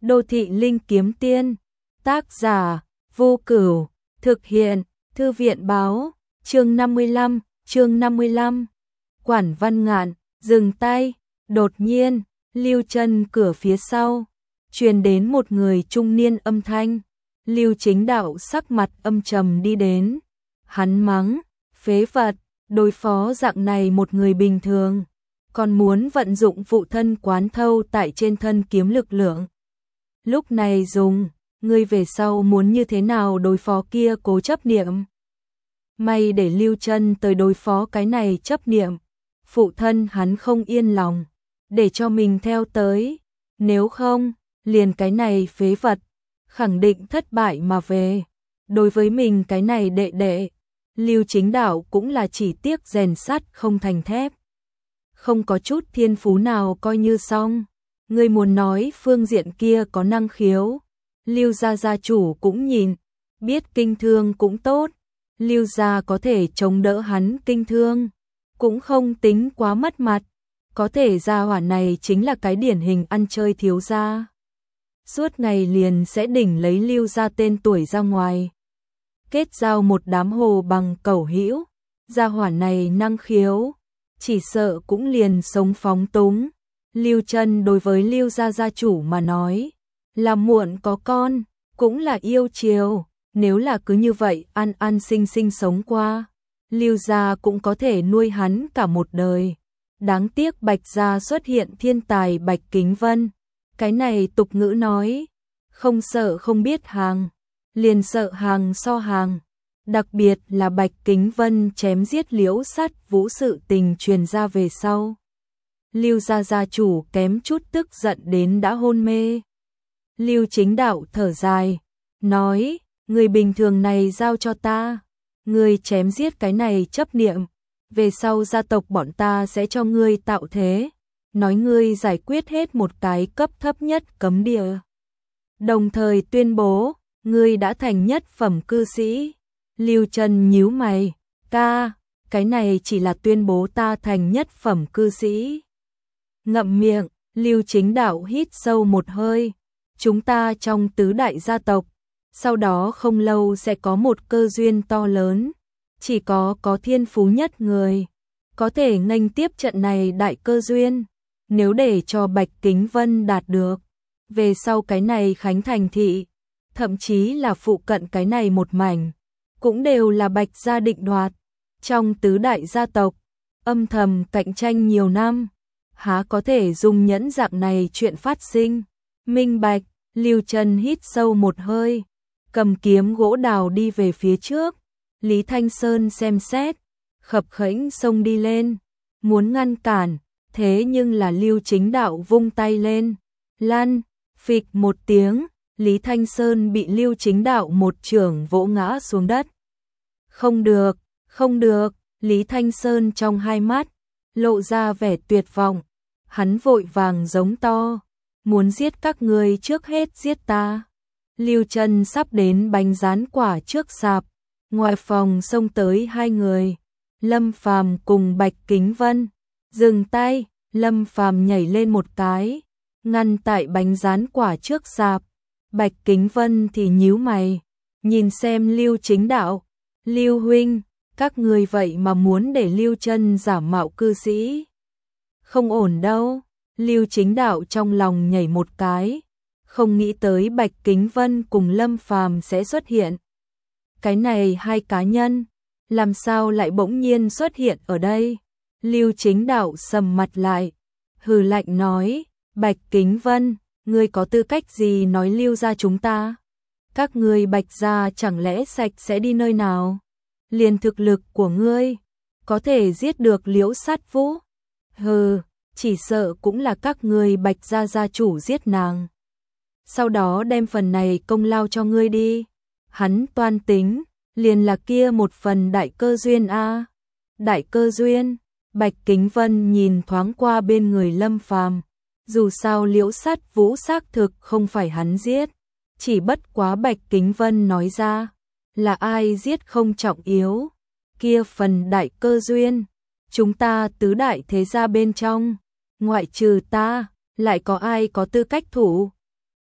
Đô thị linh kiếm tiên, tác giả, Vô Cửu, thực hiện, Thư viện báo, chương 55, Quản Văn Ngạn, dừng tay, đột nhiên, Lưu Chân cửa phía sau, truyền đến một người trung niên âm thanh, Lưu Chính Đạo sắc mặt âm trầm đi đến, hắn mắng, phế vật, đối phó dạng này một người bình thường, còn muốn vận dụng phụ thân quán thâu tại trên thân kiếm lực lượng. Lúc này dùng, ngươi về sau muốn như thế nào đối phó kia cố chấp niệm. May để Lưu Chân tới đối phó cái này chấp niệm, phụ thân hắn không yên lòng, để cho mình theo tới, nếu không, liền cái này phế vật, khẳng định thất bại mà về. Đối với mình cái này đệ đệ, Lưu Chính Đạo cũng là chỉ tiếc rèn sắt không thành thép. Không có chút thiên phú nào coi như xong. Ngươi muốn nói phương diện kia có năng khiếu, Lưu gia gia chủ cũng nhìn, biết kinh thương cũng tốt, Lưu gia có thể chống đỡ hắn kinh thương, cũng không tính quá mất mặt, có thể gia hỏa này chính là cái điển hình ăn chơi thiếu gia. Suốt ngày liền sẽ đỉnh lấy Lưu gia tên tuổi ra ngoài, kết giao một đám hồ bằng cẩu hữu, gia hỏa này năng khiếu, chỉ sợ cũng liền sống phóng túng. Lưu Chân đối với Lưu gia gia chủ mà nói, là muộn có con, cũng là yêu chiều, nếu là cứ như vậy ăn sinh sinh sống qua, Lưu gia cũng có thể nuôi hắn cả một đời. Đáng tiếc Bạch gia xuất hiện thiên tài Bạch Kính Vân, cái này tục ngữ nói, không sợ không biết hàng, liền sợ hàng so hàng. Đặc biệt là Bạch Kính Vân chém giết Liễu Sắt Vũ sự tình truyền ra về sau, Lưu gia gia chủ kém chút tức giận đến đã hôn mê. Lưu Chính Đạo thở dài, nói, người bình thường này giao cho ta, ngươi chém giết cái này chấp niệm, về sau gia tộc bọn ta sẽ cho ngươi tạo thế, nói ngươi giải quyết hết một cái cấp thấp nhất cấm địa. Đồng thời tuyên bố, ngươi đã thành nhất phẩm cư sĩ. Lưu Chân nhíu mày, ca, cái này chỉ là tuyên bố ta thành nhất phẩm cư sĩ. Ngậm miệng, Lưu Chính Đạo hít sâu một hơi, chúng ta trong tứ đại gia tộc, sau đó không lâu sẽ có một cơ duyên to lớn, chỉ có thiên phú nhất người, có thể nghênh tiếp trận này đại cơ duyên, nếu để cho Bạch Kính Vân đạt được, về sau cái này Khánh Thành thị, thậm chí là phụ cận cái này một mảnh, cũng đều là Bạch gia định đoạt, trong tứ đại gia tộc, âm thầm cạnh tranh nhiều năm. Há có thể dung nhẫn dạng này chuyện phát sinh. Minh bạch, Lưu Chân hít sâu một hơi, cầm kiếm gỗ đào đi về phía trước. Lý Thanh Sơn xem xét, khập khễnh xông đi lên, muốn ngăn cản, thế nhưng là Lưu Chính Đạo vung tay lên, lăn, phịch một tiếng, Lý Thanh Sơn bị Lưu Chính Đạo một chưởng vỗ ngã xuống đất. Không được, không được, Lý Thanh Sơn trong hai mắt lộ ra vẻ tuyệt vọng, hắn vội vàng giống to, muốn giết các ngươi trước hết giết ta. Lưu Chân sắp đến bánh rán quả trước sạp, ngoài phòng xông tới hai người, Lâm Phàm cùng Bạch Kính Vân. Dừng tay, Lâm Phàm nhảy lên một cái, ngăn tại bánh rán quả trước sạp. Bạch Kính Vân thì nhíu mày, nhìn xem Lưu Chính Đạo, Lưu huynh, các người vậy mà muốn để Lưu Chân giả mạo cư sĩ. Không ổn đâu, Lưu Chính Đạo trong lòng nhảy một cái, không nghĩ tới Bạch Kính Vân cùng Lâm Phàm sẽ xuất hiện. Cái này hai cá nhân, làm sao lại bỗng nhiên xuất hiện ở đây? Lưu Chính Đạo sầm mặt lại, hừ lạnh nói, Bạch Kính Vân, ngươi có tư cách gì nói Lưu gia chúng ta? Các ngươi Bạch gia chẳng lẽ sạch sẽ đi nơi nào? Liền thực lực của ngươi, có thể giết được Liễu Sát Vũ? Hừ, chỉ sợ cũng là các ngươi Bạch gia gia chủ giết nàng. Sau đó đem phần này công lao cho ngươi đi. Hắn toan tính, liền là kia một phần đại cơ duyên a. Đại cơ duyên? Bạch Kính Vân nhìn thoáng qua bên người Lâm Phàm, dù sao Liễu Sát Vũ xác thực không phải hắn giết, chỉ bất quá Bạch Kính Vân nói ra, là ai giết không trọng yếu, kia phần đại cơ duyên, chúng ta tứ đại thế gia bên trong, ngoại trừ ta, lại có ai có tư cách thủ?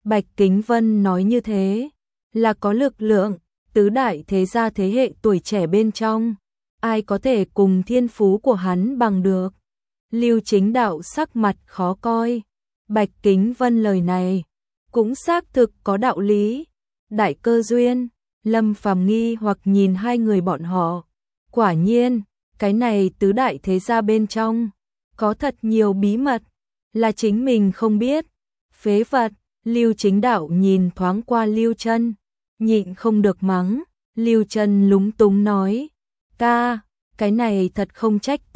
Bạch Kính Vân nói như thế, là có lực lượng, tứ đại thế gia thế hệ tuổi trẻ bên trong, ai có thể cùng thiên phú của hắn bằng được. Lưu Chính Đạo sắc mặt khó coi, Bạch Kính Vân lời này, cũng xác thực có đạo lý. Đại cơ duyên, Lâm Phàm nghi hoặc nhìn hai người bọn họ, quả nhiên, cái này tứ đại thế gia bên trong, có thật nhiều bí mật, là chính mình không biết. Phế vật, Lưu Chính Đạo nhìn thoáng qua Lưu Chân, nhịn không được mắng. Lưu Chân lúng túng nói, ca, cái này thật không trách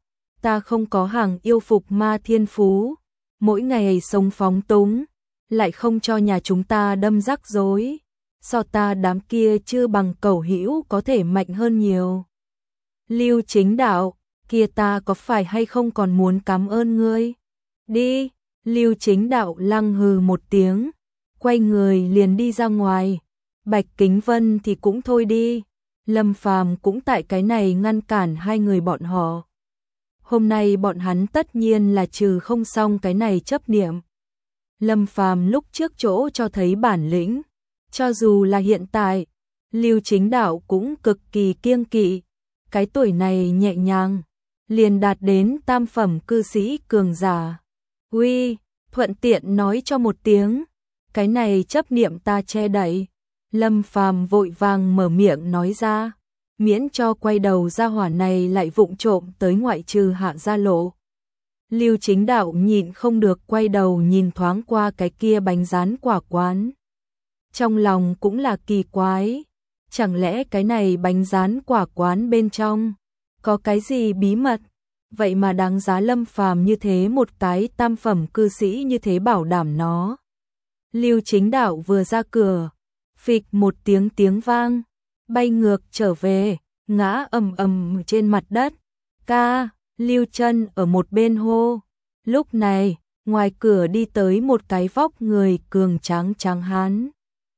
ta không có hàng yêu phục ma thiên phú, mỗi ngày sống phóng túng, lại không cho nhà chúng ta đâm rắc rối, so ta đám kia chưa bằng cẩu hữu có thể mạnh hơn nhiều. Lưu Chính Đạo, kia ta có phải hay không còn muốn cảm ơn ngươi? Đi, Lưu Chính Đạo lăng hừ một tiếng, quay người liền đi ra ngoài. Bạch Kính Vân thì cũng thôi đi, Lâm Phàm cũng tại cái này ngăn cản hai người bọn họ. Hôm nay bọn hắn tất nhiên là trừ không xong cái này chấp niệm. Lâm Phàm lúc trước chỗ cho thấy bản lĩnh, cho dù là hiện tại, Lưu Chính Đạo cũng cực kỳ kiêng kỵ. Cái tuổi này nhẹ nhàng, liền đạt đến tam phẩm cư sĩ cường giả. Uy, thuận tiện nói cho một tiếng, cái này chấp niệm ta che đậy. Lâm Phàm vội vàng mở miệng nói ra, miễn cho quay đầu ra hỏa này lại vụng trộm tới ngoại trừ Hạ Gia Lộ. Lưu Chính Đạo nhịn không được quay đầu nhìn thoáng qua cái kia bánh rán quả quán. Trong lòng cũng là kỳ quái, chẳng lẽ cái này bánh rán quả quán bên trong có cái gì bí mật, vậy mà đáng giá Lâm Phàm như thế một cái tam phẩm cư sĩ như thế bảo đảm nó. Lưu Chính Đạo vừa ra cửa, phịch một tiếng vang, bay ngược trở về, ngã ầm ầm trên mặt đất. Ca, Lưu Chân ở một bên hô. Lúc này, ngoài cửa đi tới một cái vóc người cường tráng hán.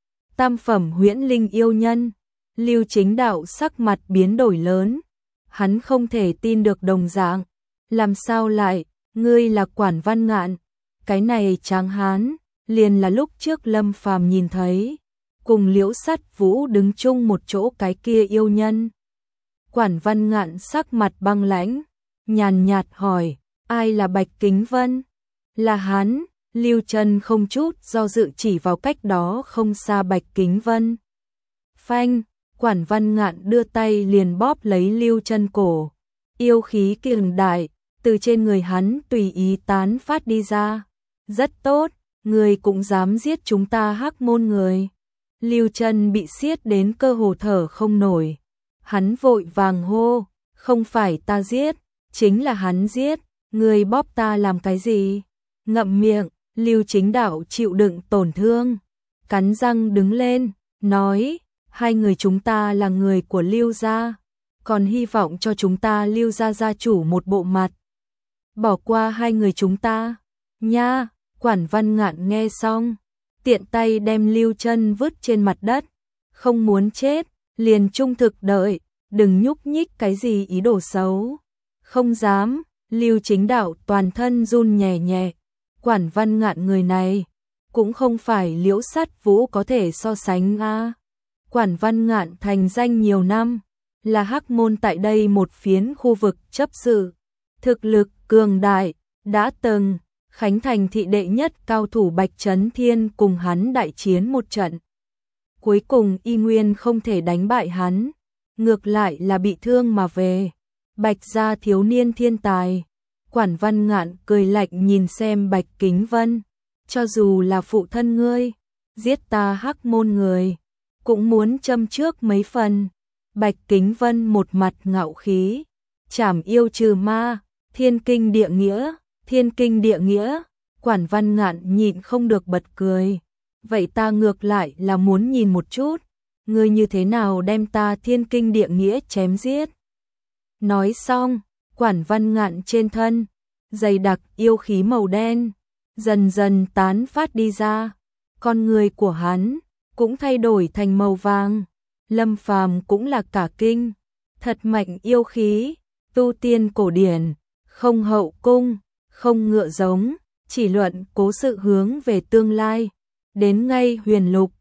Tam phẩm huyễn linh yêu nhân. Lưu Chính Đạo sắc mặt biến đổi lớn, hắn không thể tin được đồng dạng, làm sao lại, ngươi là Quản Văn Ngạn? Cái này tráng hán, liền là lúc trước Lâm Phàm nhìn thấy, cùng Liễu Sắt Vũ đứng chung một chỗ cái kia yêu nhân. Quản Văn Ngạn sắc mặt băng lãnh, nhàn nhạt hỏi, ai là Bạch Kính Vân? Là hắn. Lưu Chân không chút do dự chỉ vào cách đó không xa Bạch Kính Vân. Phanh, Quản Văn Ngạn đưa tay liền bóp lấy Lưu Chân cổ, yêu khí cường đại từ trên người hắn tùy ý tán phát đi ra. Rất tốt, người cũng dám giết chúng ta Hắc Môn người. Lưu Chân bị siết đến cơ hồ thở không nổi. Hắn vội vàng hô, không phải ta giết, chính là hắn giết, người bóp ta làm cái gì? Ngậm miệng, Lưu Chính Đạo chịu đựng tổn thương, cắn răng đứng lên, nói, hai người chúng ta là người của Lưu gia, còn hy vọng cho chúng ta Lưu gia gia chủ một bộ mặt. Bỏ qua hai người chúng ta, nha. Quản Văn Ngạn nghe xong, tiện tay đem Lưu Chân vứt trên mặt đất, không muốn chết, liền trung thực đợi, đừng nhúc nhích cái gì ý đồ xấu. Không dám, Lưu Chính Đạo toàn thân run nhẹ nhẹ. Quản Văn Ngạn người này, cũng không phải Liễu Sắt Vũ có thể so sánh a. Quản Văn Ngạn thành danh nhiều năm, là Hắc Môn tại đây một phiến khu vực chấp sự, thực lực cường đại, đã từng Khánh Thành thị đệ nhất cao thủ Bạch Chấn Thiên cùng hắn đại chiến một trận. Cuối cùng y nguyên không thể đánh bại hắn, ngược lại là bị thương mà về. Bạch gia thiếu niên thiên tài. Quản Văn Ngạn cười lạnh nhìn xem Bạch Kính Vân, cho dù là phụ thân ngươi, giết ta Hắc Môn người, cũng muốn châm trước mấy phần. Bạch Kính Vân một mặt ngạo khí, trảm yêu trừ ma, thiên kinh địa nghĩa, thiên kinh địa nghĩa. Quản Văn Ngạn nhịn không được bật cười, vậy ta ngược lại là muốn nhìn một chút, ngươi như thế nào đem ta thiên kinh địa nghĩa chém giết. Nói xong, Quản Văn Ngạn trên thân, dày đặc yêu khí màu đen, dần dần tán phát đi ra, con người của hắn cũng thay đổi thành màu vàng. Lâm Phàm cũng là cả kinh, thật mạnh yêu khí, tu tiên cổ điển, không hậu cung, không ngựa giống, chỉ luận cố sự hướng về tương lai, đến ngay huyền lục,